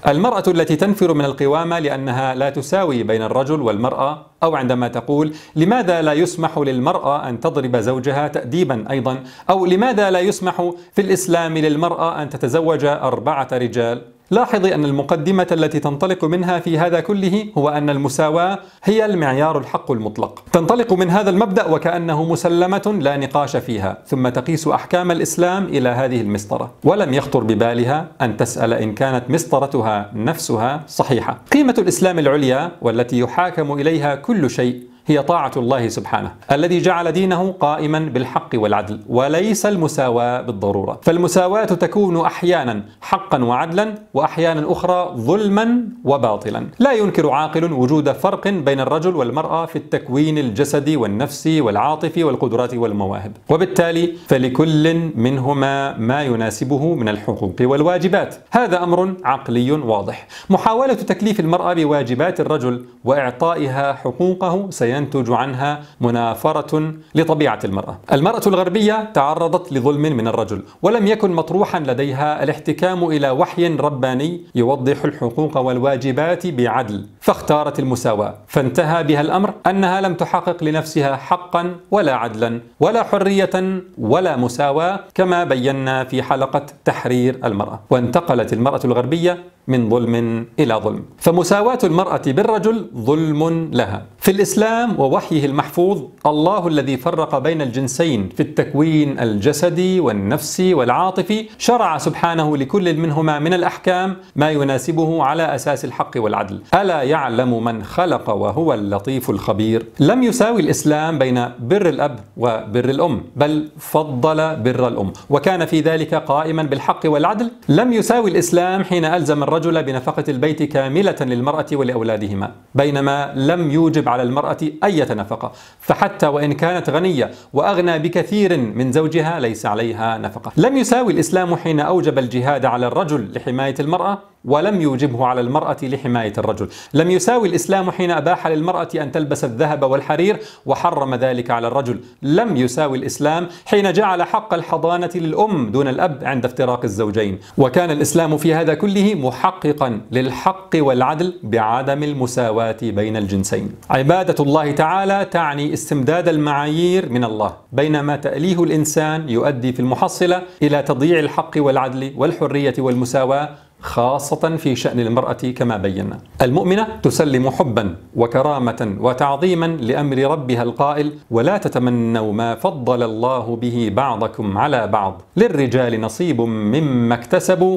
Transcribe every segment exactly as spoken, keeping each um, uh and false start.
المرأة التي تنفر من القوامة لأنها لا تساوي بين الرجل والمرأة، أو عندما تقول لماذا لا يسمح للمرأة أن تضرب زوجها تأديبا أيضا، أو لماذا لا يسمح في الإسلام للمرأة أن تتزوج أربعة رجال. لاحظي أن المقدمة التي تنطلق منها في هذا كله هو أن المساواة هي المعيار الحق المطلق. تنطلق من هذا المبدأ وكأنه مسلمة لا نقاش فيها، ثم تقيس أحكام الإسلام إلى هذه المسطرة، ولم يخطر ببالها أن تسأل إن كانت مسطرتها نفسها صحيحة. قيمة الإسلام العليا والتي يحاكم إليها كل شيء هي طاعة الله سبحانه الذي جعل دينه قائما بالحق والعدل، وليس المساواة بالضرورة. فالمساواة تكون أحيانا حقا وعدلا، وأحيانا أخرى ظلما وباطلا. لا ينكر عاقل وجود فرق بين الرجل والمرأة في التكوين الجسدي والنفسي والعاطفي والقدرات والمواهب، وبالتالي فلكل منهما ما يناسبه من الحقوق والواجبات. هذا أمر عقلي واضح. محاولة تكليف المرأة بواجبات الرجل وإعطائها حقوقه سينتج عنها منافرة لطبيعة المرأة. المرأة الغربية تعرضت لظلم من الرجل، ولم يكن مطروحا لديها الاحتكام إلى وحي رباني يوضح الحقوق والواجبات بعدل، فاختارت المساواة، فانتهى بها الأمر أنها لم تحقق لنفسها حقا ولا عدلا ولا حرية ولا مساواة، كما بينا في حلقة تحرير المرأة. وانتقلت المرأة الغربية من ظلم إلى ظلم. فمساواة المرأة بالرجل ظلم لها. في الإسلام ووحيه المحفوظ، الله الذي فرق بين الجنسين في التكوين الجسدي والنفسي والعاطفي شرع سبحانه لكل منهما من الأحكام ما يناسبه على أساس الحق والعدل. ألا يعلم من خلق وهو اللطيف الخبير؟ لم يساوي الإسلام بين بر الأب وبر الأم، بل فضل بر الأم، وكان في ذلك قائما بالحق والعدل. لم يساوي الإسلام حين ألزم الرجل بنفقة البيت كاملة للمرأة ولأولادهما، بينما لم يوجب على المرأة أي نفقة، فحتى وإن كانت غنية وأغنى بكثير من زوجها ليس عليها نفقة. لم يساوي الإسلام حين أوجب الجهاد على الرجل لحماية المرأة ولم يوجبه على المرأة لحماية الرجل. لم يساوي الإسلام حين أباح للمرأة أن تلبس الذهب والحرير وحرم ذلك على الرجل. لم يساوي الإسلام حين جعل حق الحضانة للأم دون الأب عند افتراق الزوجين. وكان الإسلام في هذا كله محققا للحق والعدل بعدم المساواة بين الجنسين. عبادة الله تعالى تعني استمداد المعايير من الله، بينما تأليه الإنسان يؤدي في المحصلة إلى تضييع الحق والعدل والحرية والمساواة، خاصة في شأن المرأة كما بينا. المؤمنة تسلم حبا وكرامة وتعظيما لأمر ربها القائل: ولا تتمنوا ما فضل الله به بعضكم على بعض، للرجال نصيب مما اكتسبوا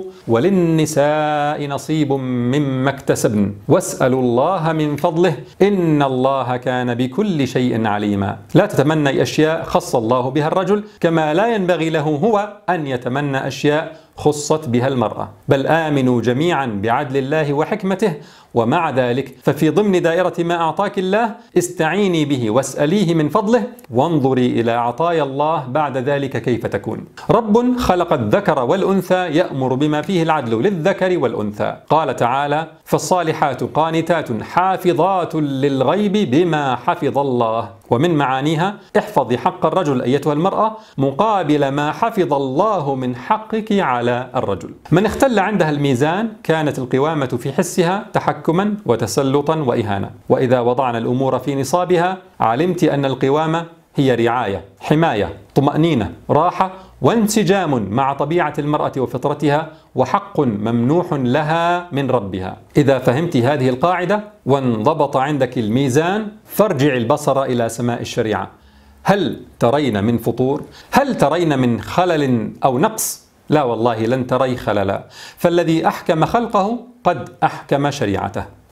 وللنساء نصيب مما اكتسبن واسألوا الله من فضله إن الله كان بكل شيء عليما. لا تتمنى أشياء خص الله بها الرجل، كما لا ينبغي له هو أن يتمنى أشياء خصت بها المرأة، بل آمنوا جميعا بعدل الله وحكمته. ومع ذلك ففي ضمن دائرة ما أعطاك الله استعيني به واسأليه من فضله، وانظري إلى عطايا الله بعد ذلك كيف تكون. رب خلق الذكر والأنثى يأمر بما فيه العدل للذكر والأنثى. قال تعالى: فالصالحات قانتات حافظات للغيب بما حفظ الله. ومن معانيها: احفظي حق الرجل أيتها المرأة مقابل ما حفظ الله من حقك على الرجل. من اختل عندها الميزان كانت القوامة في حسها تحكما وتسلطا وإهانة. وإذا وضعنا الأمور في نصابها علمت أن القوامة هي رعاية، حماية، طمأنينة، راحة، وانسجام مع طبيعة المرأة وفطرتها، وحق ممنوح لها من ربها. إذا فهمت هذه القاعدة وانضبط عندك الميزان، فارجع البصر إلى سماء الشريعة. هل ترين من فطور؟ هل ترين من خلل أو نقص؟ لا والله لن تري خللا، فالذي أحكم خلقه قد أحكم شريعته.